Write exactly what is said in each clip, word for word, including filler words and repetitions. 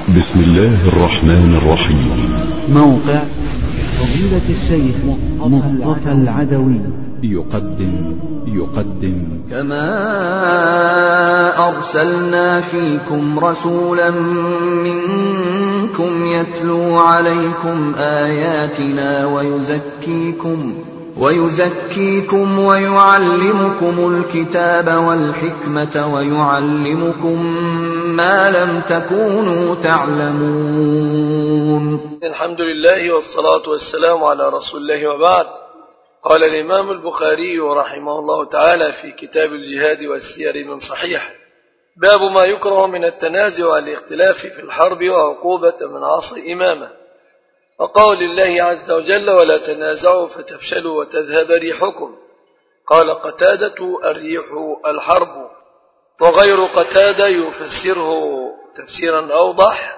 بسم الله الرحمن الرحيم. موقع فضيلة الشيخ مصطفى العدوي يقدم يقدم كما أرسلنا فيكم رسولا منكم يتلو عليكم آياتنا ويزكيكم ويزكيكم ويعلمكم الكتاب والحكمة ويعلمكم ما لم تكونوا تعلمون. الحمد لله والصلاة والسلام على رسول الله وبعد. قال الإمام البخاري رحمه الله تعالى في كتاب الجهاد والسير من صحيح: باب ما يكره من التنازع والاختلاف في الحرب وعقوبة من عصى إمامه، وقول الله عز وجل: ولا تنازعوا فتفشلوا وتذهب ريحكم. قال قتادة: الريح الحرب. وغير قتادة يفسره تفسيرا أوضح،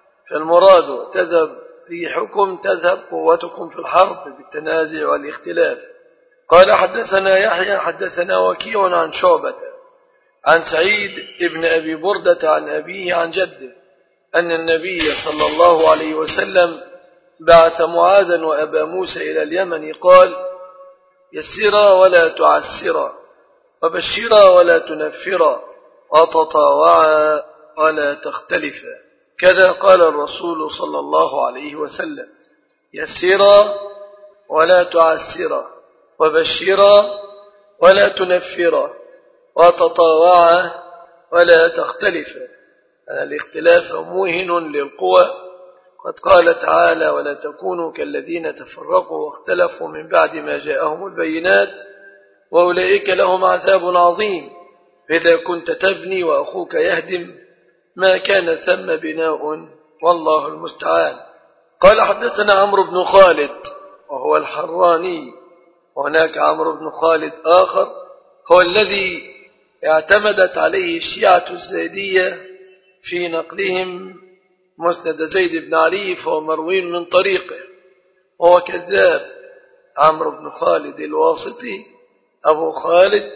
فالمراد تذهب ريحكم تذهب قوتكم في الحرب بالتنازع والاختلاف. قال حدثنا يحيى حدثنا وكيع عن شعبة عن سعيد ابن أبي بردة عن أبيه عن جده أن النبي صلى الله عليه وسلم بعث معاذا وأبا موسى إلى اليمن قال: يسرا ولا تعسرا، وبشرا ولا تنفرا، وتطاوعا ولا تختلفا. كذا قال الرسول صلى الله عليه وسلم: يسرا ولا تعسرا، وبشرا ولا تنفرا، وتطاوعا ولا تختلفا. الاختلاف موهن للقوى. قد قال تعالى: ولا تكونوا كالذين تفرقوا واختلفوا من بعد ما جاءهم البينات وأولئك لهم عذاب عظيم. إذا كنت تبني وأخوك يهدم ما كان ثم بناء والله المستعان. قال حدثنا عمرو بن خالد وهو الحراني، وهناك عمرو بن خالد آخر هو الذي اعتمدت عليه الشيعة الزيدية في نقلهم مسند زيد بن علي، فهو مروي من طريقه وهو كذاب. عمرو بن خالد الواسطي أبو خالد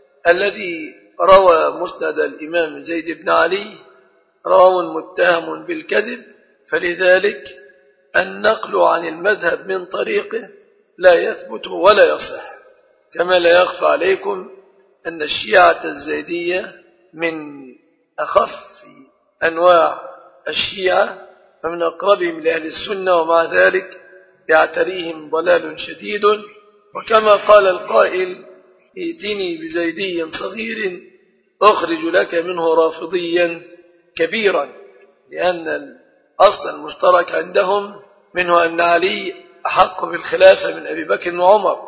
الذي روى مسند الإمام زيد بن علي راو متهم بالكذب، فلذلك النقل عن المذهب من طريقه لا يثبت ولا يصح. كما لا يخفى عليكم أن الشيعة الزيدية من أخف أنواع الشيعة ومن أقربهم لأهل السنة، ومع ذلك يعتريهم ضلال شديد. وكما قال القائل: ائتني بزيدي صغير أخرج لك منه رافضيا كبيرا، لأن الأصل المشترك عندهم منه أن علي أحق بالخلافة من أبي بكر وعمر،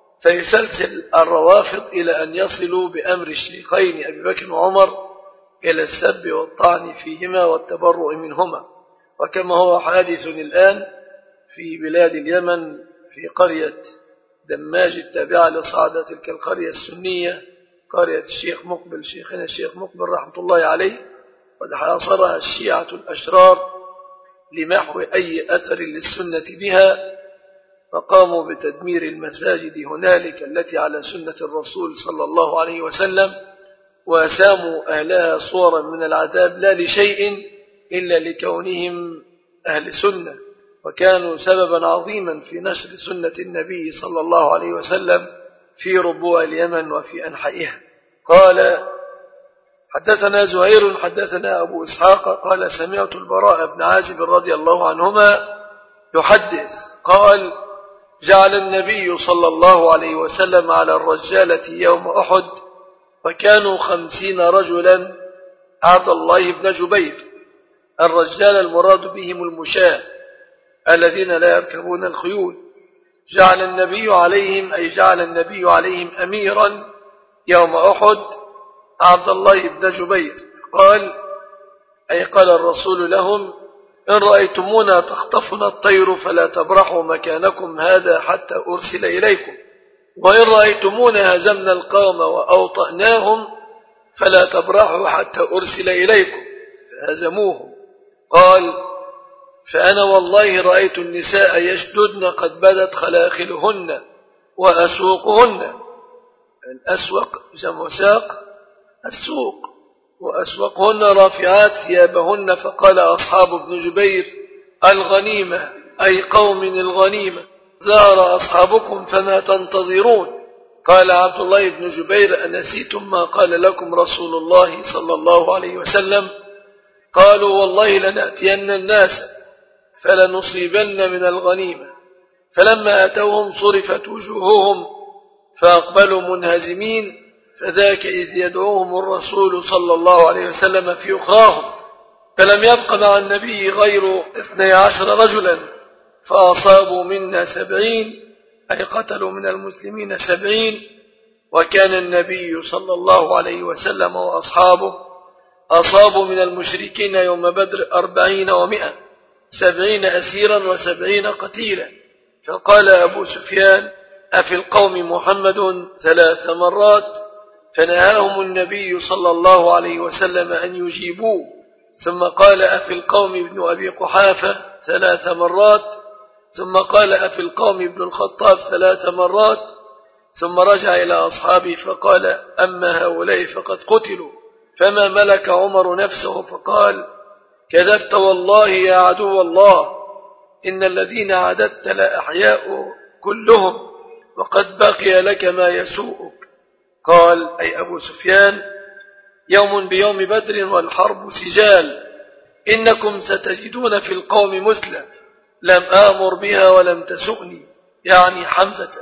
فيسلسل الروافض إلى أن يصلوا بأمر الشيخين أبي بكر وعمر إلى السب والطعن فيهما والتبرؤ منهما، وكما هو حادث الآن في بلاد اليمن في قرية دماج التابعة لصعدة تلك القرية السنية، قرية الشيخ مقبل شيخنا الشيخ مقبل رحمة الله عليه. قد حاصرها الشيعة الأشرار لمحو أي أثر للسنة بها، فقاموا بتدمير المساجد هنالك التي على سنة الرسول صلى الله عليه وسلم، وساموا أهلها صورا من العذاب لا لشيء إلا لكونهم أهل سنة، وكانوا سببا عظيما في نشر سنة النبي صلى الله عليه وسلم في ربوع اليمن وفي أنحائها. قال حدثنا زهير حدثنا أبو إسحاق قال سمعت البراء بن عازب رضي الله عنهما يحدث قال: جعل النبي صلى الله عليه وسلم على الرجالة يوم أحد وكانوا خمسين رجلا عبد الله بن جبير. الرجال المراد بهم المشاة الذين لا يركبون الخيول. جعل النبي عليهم أي جعل النبي عليهم أميرا يوم أحد عبد الله بن جبير. قال أي قال الرسول لهم: إن رأيتمونا تخطفنا الطير فلا تبرحوا مكانكم هذا حتى أرسل إليكم، وإن رأيتمونا هزمنا القوم وأوطأناهم فلا تبرحوا حتى أرسل إليكم، فهزموهم. قال: فأنا والله رأيت النساء يشددن قد بدت خلاخلهن وأسوقهن. الأسوق جمع ساق السوق، وأسوقهن رافعات ثيابهن، فقال أصحاب ابن جبير: الغنيمة، أي قوم الغنيمة، ظهر أصحابكم فما تنتظرون؟ قال عبد الله بن جبير: أنسيتم ما قال لكم رسول الله صلى الله عليه وسلم؟ قالوا: والله لنأتين الناس فلنصيبن من الغنيمة. فلما أتوهم صرفت وجوههم فأقبلوا منهزمين، فذاك إذ يدعوهم الرسول صلى الله عليه وسلم في أخراهم، فلم يبق مع النبي غير اثني عشر رجلا، فأصابوا منا سبعين، أي قتلوا من المسلمين سبعين، وكان النبي صلى الله عليه وسلم وأصحابه أصابوا من المشركين يوم بدر أربعين ومئة، سبعين أسيرا وسبعين قتيلا. فقال أبو سفيان: أفي القوم محمد ثلاث مرات، فنهاهم النبي صلى الله عليه وسلم أن يجيبوه، ثم قال: أفي القوم ابن أبي قحافة ثلاث مرات، ثم قال: أفي القوم ابن الخطاب ثلاث مرات، ثم رجع إلى أصحابه فقال: أما هؤلاء فقد قتلوا. فما ملك عمر نفسه فقال: كذبت والله يا عدو الله، إن الذين عددت لأحياء كلهم، وقد بقي لك ما يسوءك. قال أي أبو سفيان: يوم بيوم بدر والحرب سجال، إنكم ستجدون في القوم مثلة لم آمر بها ولم تسؤني، يعني حمزة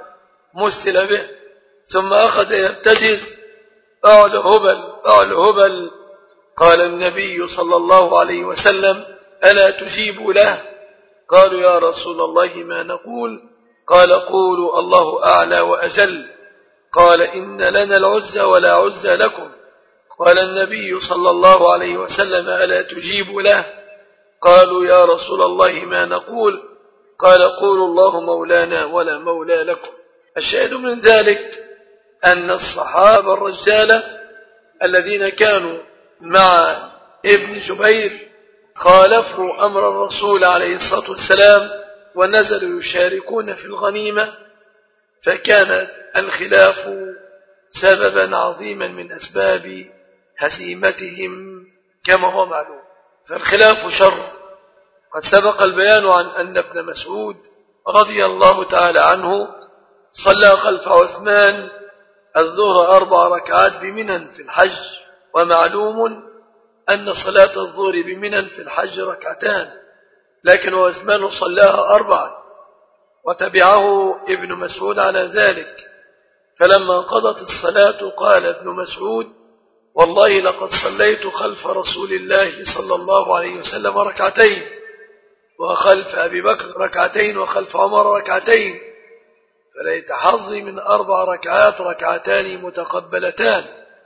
مثل به. ثم أخذ يرتجز: أعل هبل أعل هبل. قال النبي صلى الله عليه وسلم: ألا تجيبوا له؟ قالوا: يا رسول الله ما نقول؟ قال: قولوا الله أعلى وأجل. قال: إن لنا العزى ولا عزى لكم. قال النبي صلى الله عليه وسلم: ألا تجيبوا له؟ قالوا: يا رسول الله ما نقول؟ قال: قولوا الله مولانا ولا مولى لكم. الشاهد من ذلك أن الصحابة الرجالة الذين كانوا مع ابن جبير خالفوا أمر الرسول عليه الصلاة والسلام ونزلوا يشاركون في الغنيمة، فكان الخلاف سببا عظيما من أسباب هزيمتهم كما هو معلوم. فالخلاف شر. قد سبق البيان عن أن ابن مسعود رضي الله تعالى عنه صلى خلف عثمان الظهر أربع ركعات بمنى في الحج، ومعلوم أن صلاة الظهر بمنى في الحج ركعتان، لكن عثمان صلاها أربعا وتبعه ابن مسعود على ذلك. فلما قضت الصلاة قال ابن مسعود: والله لقد صليت خلف رسول الله صلى الله عليه وسلم ركعتين، وخلف أبي بكر ركعتين، وخلف عمر ركعتين، فليت حظي من أربع ركعات ركعتان متقبلتان.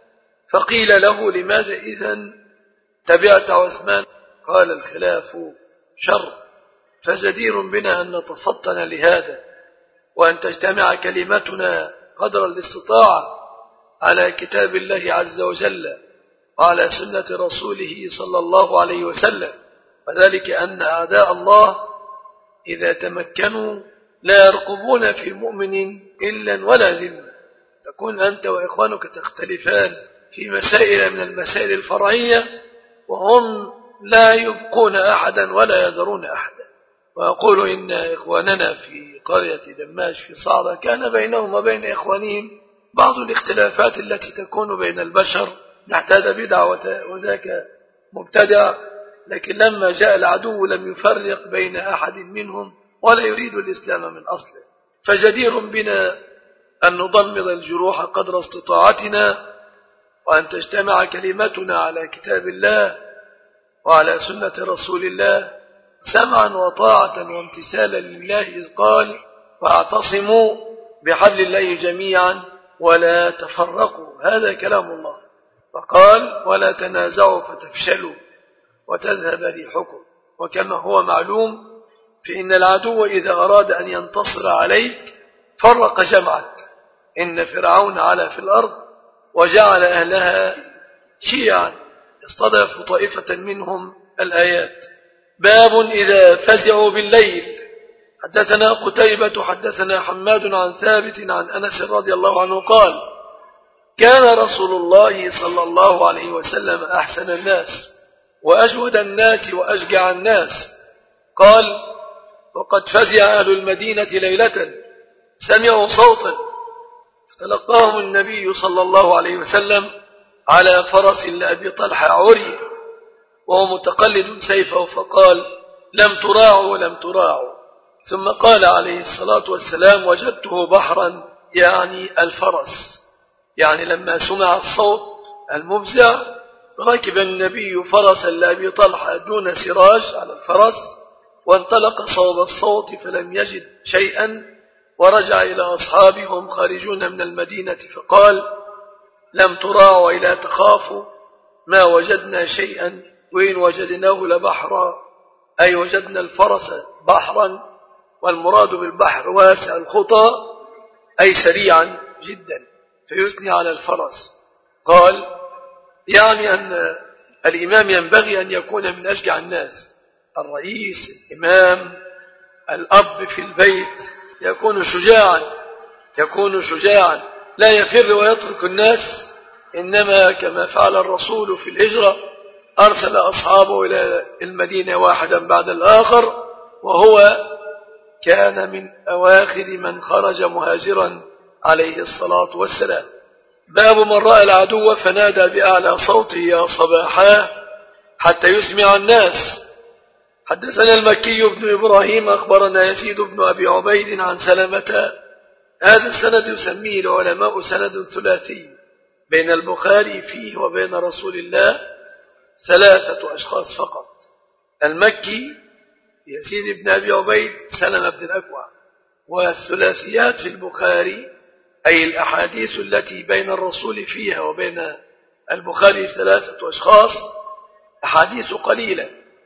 فقيل له: لماذا إذن تبعت عثمان؟ قال: الخلاف شر، فجدير بنا أن نتفطن لهذا، وأن تجتمع كلمتنا قدر الاستطاعة على كتاب الله عز وجل وعلى سنة رسوله صلى الله عليه وسلم، وذلك أن أعداء الله إذا تمكنوا لا يرقبون في مؤمن إلا ولا ذمة. تكون أنت وإخوانك تختلفان في مسائل من المسائل الفرعية، وهم لا يبقون أحدا ولا يذرون أحدا. ويقول إن إخواننا في قرية دماج في صعدة كان بينهم وبين إخوانهم بعض الاختلافات التي تكون بين البشر، نحتاج بدعة وذاك مبتدع، لكن لما جاء العدو لم يفرق بين أحد منهم ولا يريد الإسلام من أصله. فجدير بنا أن نضمد الجروح قدر استطاعتنا، وأن تجتمع كلمتنا على كتاب الله وعلى سنة رسول الله سمعا وطاعة وامتثالا لله، إذ قال: واعتصموا بحبل الله جميعا ولا تفرقوا. هذا كلام الله. وقال: ولا تنازعوا فتفشلوا وتذهب ريحكم. وكما هو معلوم فإن العدو إذا أراد أن ينتصر عليك فرق جمعك. إن فرعون علا في الأرض وجعل أهلها شيعا استضعف طائفة منهم. الآيات. باب إذا فزعوا بالليل. حدثنا قتيبة حدثنا حماد عن ثابت عن أنس رضي الله عنه قال: كان رسول الله صلى الله عليه وسلم أحسن الناس وأجود الناس وأشجع الناس. قال: وقد فزع أهل المدينة ليلة سمعوا صوتا فتلقاهم النبي صلى الله عليه وسلم على فرس لأبي طلحة عري وهو متقلد سيفه، فقال: لم تراعوا لم تراعوا. ثم قال عليه الصلاة والسلام: وجدته بحرا، يعني الفرس. يعني لما سمع الصوت المفزع ركب النبي فرسا لأبي طلحة دون سراج على الفرس، وانطلق صوب الصوت فلم يجد شيئا، ورجع إلى أصحابهم خارجون من المدينة فقال: لم تراعوا إلا تخافوا، ما وجدنا شيئا، وإن وجدناه لبحرا، أي وجدنا الفرس بحرا، والمراد بالبحر واسع الخطى أي سريعا جدا، فيثني على الفرس. قال: يعني أن الإمام ينبغي أن يكون من أشجع الناس، الرئيس، الإمام، الأب في البيت يكون شجاعا، يكون شجاعا لا يفر ويترك الناس، إنما كما فعل الرسول في الهجرة أرسل أصحابه إلى المدينة واحدا بعد الآخر، وهو كان من أواخر من خرج مهاجرا عليه الصلاة والسلام. باب من رأى العدو فنادى بأعلى صوته: يا صباحاه، حتى يسمع الناس. حدثنا المكي بن إبراهيم أخبرنا يزيد بن أبي عبيد عن سلمة. هذا السند يسميه العلماء سند ثلاثي، بين البخاري فيه وبين رسول الله ثلاثة أشخاص فقط: المكي يزيد بن أبي عبيد سلمة بن الأكوع. والثلاثيات في البخاري أي الأحاديث التي بين الرسول فيها وبين البخاري ثلاثة أشخاص أحاديث قليلة،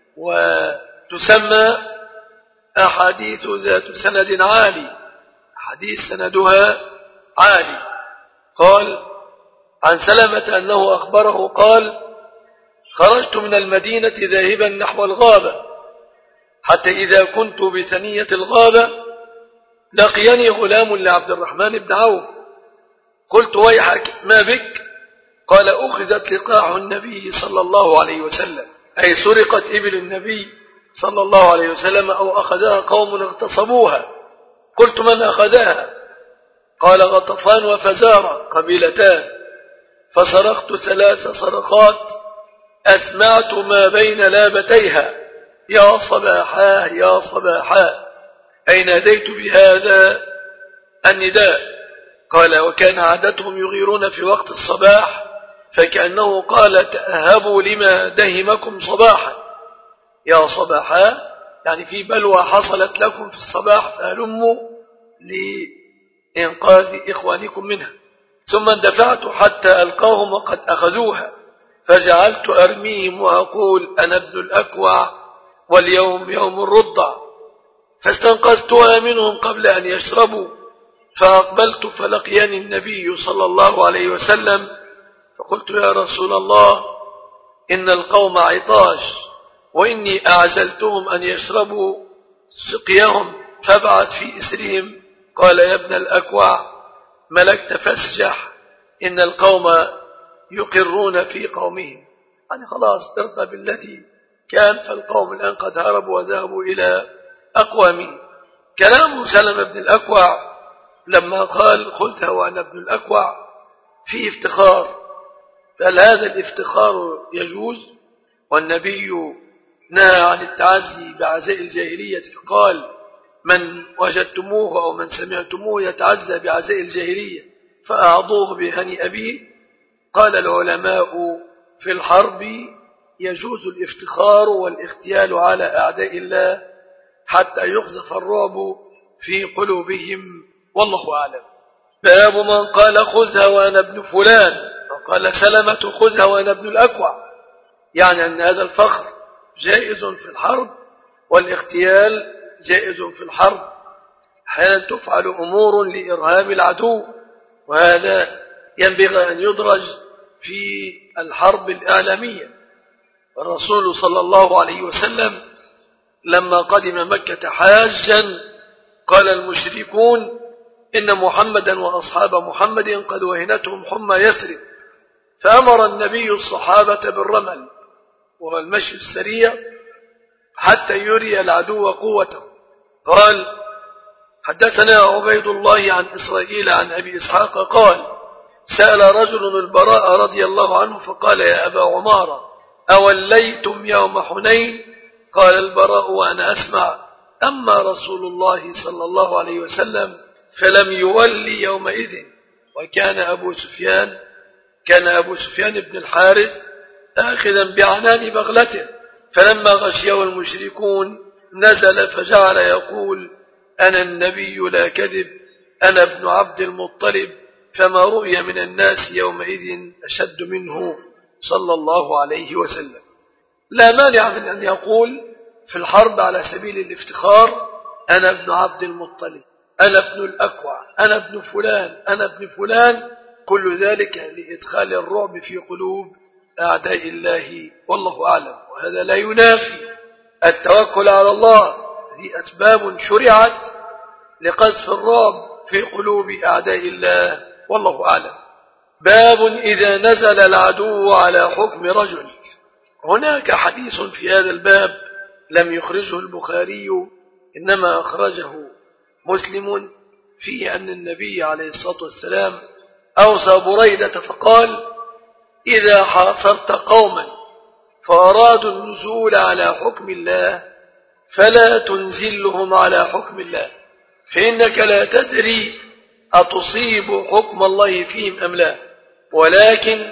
وتسمى أحاديث ذات سند عالي، حديث سندها عالي. قال عن سلمة أنه أخبره قال: خرجت من المدينة ذاهبا نحو الغابة، حتى إذا كنت بثنية الغابة لقيني غلام لعبد الرحمن بن عوف. قلت: ويحك، ما بك؟ قال: أخذت لقاح النبي صلى الله عليه وسلم، أي سرقت إبل النبي صلى الله عليه وسلم، أو أخذها قوم اغتصبوها. قلت: من أخذها؟ قال: غطفان وفزارة، قبيلتان. فصرخت ثلاث صرخات أسمعت ما بين لابتيها: يا صباحاه يا صباحاه، أي ناديت بهذا النداء. قال: وكان عادتهم يغيرون في وقت الصباح، فكأنه قال: تأهبوا لما دهمكم صباحا. يا صباحاه يعني في بلوى حصلت لكم في الصباح، فهلموا لإنقاذ إخوانكم منها. ثم اندفعت حتى ألقاهم وقد أخذوها، فجعلت أرميهم وأقول: أنا ابن الأكوع واليوم يوم الرضع. فاستنقذتها منهم قبل أن يشربوا، فأقبلت فلقيني النبي صلى الله عليه وسلم، فقلت: يا رسول الله، إن القوم عطاش، وإني أعزلتهم أن يشربوا سقيهم، فابعث في إسرهم. قال: يا ابن الأكوع، ملكت فاسجح، إن القوم يقرون في قومهم. يعني خلاص ارضى بالتي كان، فالقوم الآن قد هربوا وذهبوا إلى أقوامهم. كلام سلمة بن الأكوع لما قال: خذها وأنا ابن الأكوع، فيه افتخار، فهل هذا الافتخار يجوز؟ والنبي نهى عن التعزي بعزاء الجاهلية، فقال: من وجدتموه أو من سمعتموه يتعزى بعزاء الجاهلية فأعضوه بهني أبيه. قال العلماء: في الحرب يجوز الافتخار والاغتيال على أعداء الله حتى يقذف الرعب في قلوبهم، والله أعلم. باب من قال: خذها وأنا ابن فلان، وقال سلمة: خذها وأنا ابن الأكوع، يعني أن هذا الفخر جائز في الحرب، والاغتيال جائز في الحرب. أحيانا تفعل أمور لإرهاب العدو، وهذا ينبغي أن يدرج في الحرب الإعلامية. الرسول صلى الله عليه وسلم لما قدم مكة حاجا قال المشركون: إن محمدا وأصحاب محمد قد وهنتهم حمى يثرب، فأمر النبي الصحابة بالرمل وهو المشي السريع حتى يري العدو قوته. قال: حدثنا عبيد الله عن إسرائيل عن أبي إسحاق قال: سأل رجل البراء رضي الله عنه فقال: يا أبا عمارة، أوليتم يوم حنين؟ قال البراء وأنا أسمع: أما رسول الله صلى الله عليه وسلم فلم يولي يومئذ. وكان أبو سفيان كان أبو سفيان بن الحارث آخذا بعنان بغلته، فلما غشيه المشركون نزل فجعل يقول: أنا النبي لا كذب، أنا ابن عبد المطلب، فما رؤي من الناس يومئذ أشد منه صلى الله عليه وسلم. لا مانع من أن يقول في الحرب على سبيل الافتخار: أنا ابن عبد المطلب، أنا ابن الأكوع، أنا ابن فلان، أنا ابن فلان، كل ذلك لإدخال الرعب في قلوب أعداء الله، والله أعلم. وهذا لا ينافي التوكل على الله، هذه أسباب شرعت لقذف الرعب في قلوب أعداء الله، والله أعلم. باب إذا نزل العدو على حكم رجل. هناك حديث في هذا الباب لم يخرجه البخاري، إنما أخرجه مسلم، فيه أن النبي عليه الصلاة والسلام أوصى بريدة فقال: إذا حاصرت قوما فأرادوا النزول على حكم الله فلا تنزلهم على حكم الله، فإنك لا تدري أتصيب حكم الله فيهم أم لا، ولكن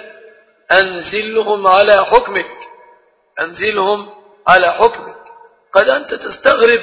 أنزلهم على حكمك، أنزلهم على حكمك. قد أنت تستغرب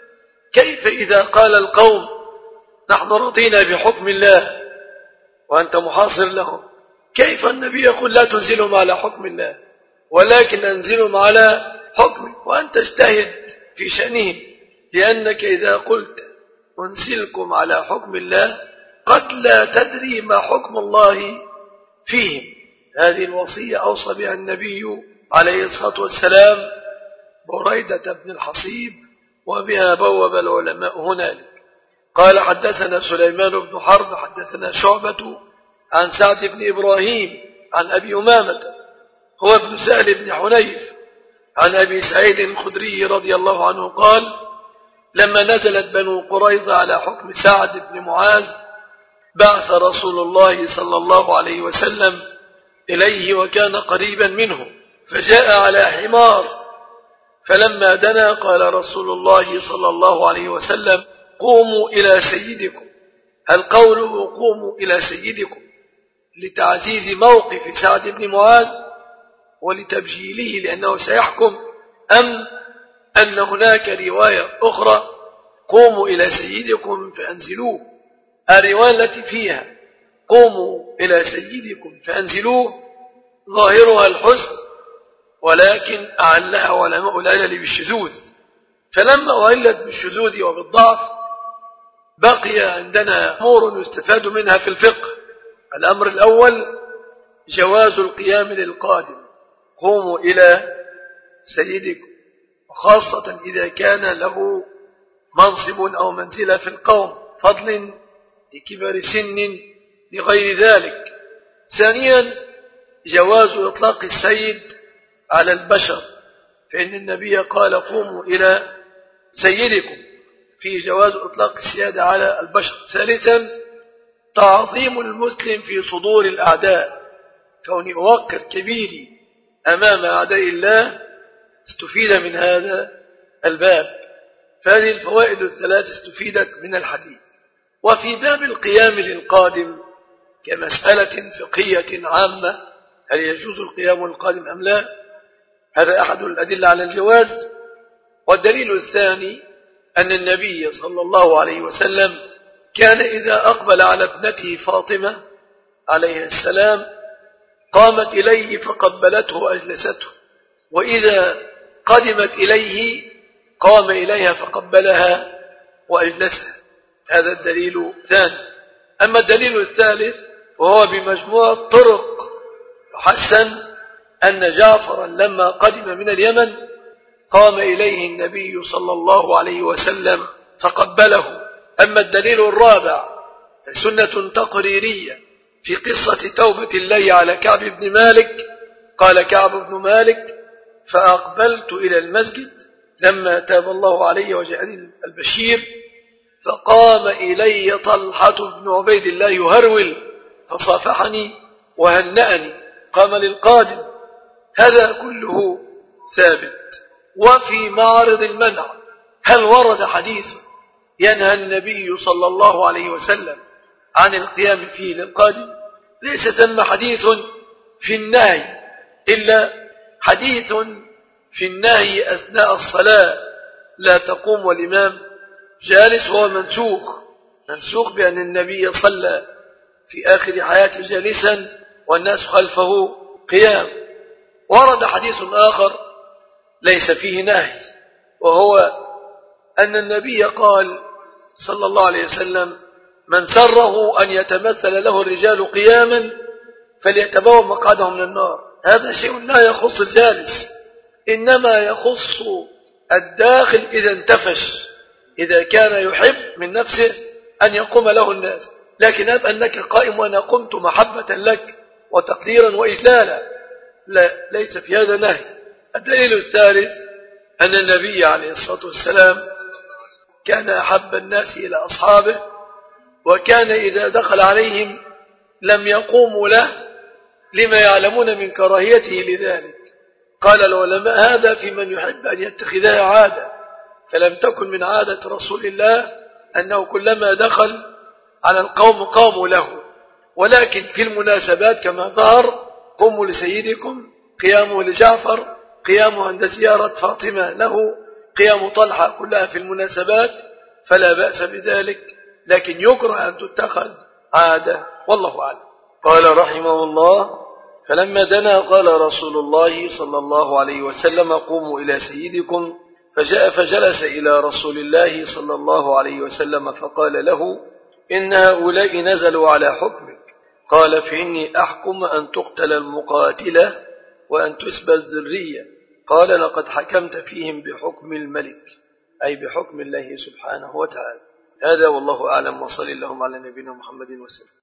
كيف إذا قال القوم: نحن رضينا بحكم الله، وأنت محاصر لهم، كيف النبي يقول لا تنزلهم على حكم الله ولكن أنزلهم على حكمك، وأنت اجتهد في شأنهم، لأنك إذا قلت أنزلكم على حكم الله قد لا تدري ما حكم الله فيهم. هذه الوصية أوصى بها النبي عليه الصلاة والسلام بريدة بن الحصيب، وبها بوب العلماء هنالك. قال: حدثنا سليمان بن حرب حدثنا شعبة عن سعد بن إبراهيم عن أبي أمامة هو ابن سهل بن حنيف عن أبي سعيد الخدري رضي الله عنه قال: لما نزلت بنو قريظة على حكم سعد بن معاذ بعث رسول الله صلى الله عليه وسلم إليه وكان قريبا منه، فجاء على حمار، فلما دنا قال رسول الله صلى الله عليه وسلم: قوموا إلى سيدكم. هل قوله قوموا إلى سيدكم لتعزيز موقف سعد بن معاذ ولتبجيله لأنه سيحكم، أم أن هناك رواية أخرى قوموا إلى سيدكم فأنزلوه؟ الرواية التي فيها قوموا إلى سيدكم فأنزلوه ظاهرها الحسن، ولكن أعلها علماء العلل بالشذوذ، فلما أعلت بالشذوذ وبالضعف بقي عندنا أمور يستفاد منها في الفقه. الأمر الأول جواز القيام للقادم، قوموا إلى سيدكم، وخاصة إذا كان له منصب أو منزلة في القوم، فضل لكبر سن لغير ذلك. ثانيا جواز إطلاق السيد على البشر، فإن النبي قال: قوموا إلى سيدكم، في جواز إطلاق السيادة على البشر. ثالثا تعظيم المسلم في صدور الأعداء، كوني أوقر كبيري أمام أعداء الله، استفيد من هذا الباب. فهذه الفوائد الثلاث استفيدت من الحديث. وفي باب القيام للقادم كمسألة فقهية عامة، هل يجوز القيام للقادم أم لا؟ هذا أحد الأدلة على الجواز. والدليل الثاني أن النبي صلى الله عليه وسلم كان إذا أقبل على ابنته فاطمة عليه السلام قامت إليه فقبلته وأجلسته، وإذا قدمت إليه قام إليها فقبلها وأجلسها. هذا الدليل الثاني. أما الدليل الثالث وهو بمجموعة طرق حسن أن جعفرا لما قدم من اليمن قام إليه النبي صلى الله عليه وسلم فقبله. أما الدليل الرابع سنة تقريرية في قصة توبة الله على كعب بن مالك. قال كعب بن مالك: فأقبلت إلى المسجد لما تاب الله علي وجاءني البشير، فقام إلي طلحة بن عبيد الله يهرول فصافحني وهنأني، قام للقادم. هذا كله ثابت. وفي معرض المنع، هل ورد حديث ينهى النبي صلى الله عليه وسلم عن القيام فيه للقادم؟ ليس ثم حديث في النهي، إلا حديث في النهي أثناء الصلاة لا تقوم والإمام جالس، هو منسوخ منسوخ بأن النبي صلى في آخر حياته جالسا والناس خلفه قيام. ورد حديث آخر ليس فيه نهي، وهو أن النبي قال صلى الله عليه وسلم: من سره أن يتمثل له الرجال قياما فليتبوأ مقعده من النار. هذا شيء لا يخص الجالس، إنما يخص الداخل إذا انتفش، إذا كان يحب من نفسه أن يقوم له الناس. لكن أب أنك قائم وأنا قمت محبة لك وتقديرا وإجلالا، لا، ليس في هذا نهي. الدليل الثالث أن النبي عليه الصلاة والسلام كان أحب الناس إلى أصحابه، وكان إذا دخل عليهم لم يقوموا له لما يعلمون من كراهيته لذلك. قال العلماء: هذا في من يحب أن يتخذها عادة، فلم تكن من عادة رسول الله أنه كلما دخل على القوم قاموا له، ولكن في المناسبات كما ظهر: قوموا لسيدكم، قيامه لجعفر، قيامه عند زيارة فاطمة له، قيام طلحة، كلها في المناسبات، فلا بأس بذلك، لكن يكره أن تتخذ عادة، والله أعلم. قال رحمه الله: فلما دنا قال رسول الله صلى الله عليه وسلم: قوموا إلى سيدكم. فجاء فجلس إلى رسول الله صلى الله عليه وسلم فقال له: إن هؤلاء نزلوا على حكمك. قال: فإني أحكم أن تقتل المقاتلة وأن تسبى الذرية. قال: لقد حكمت فيهم بحكم الملك، أي بحكم الله سبحانه وتعالى. هذا والله أعلم، وصلى اللهم على نبينا محمد وسلم.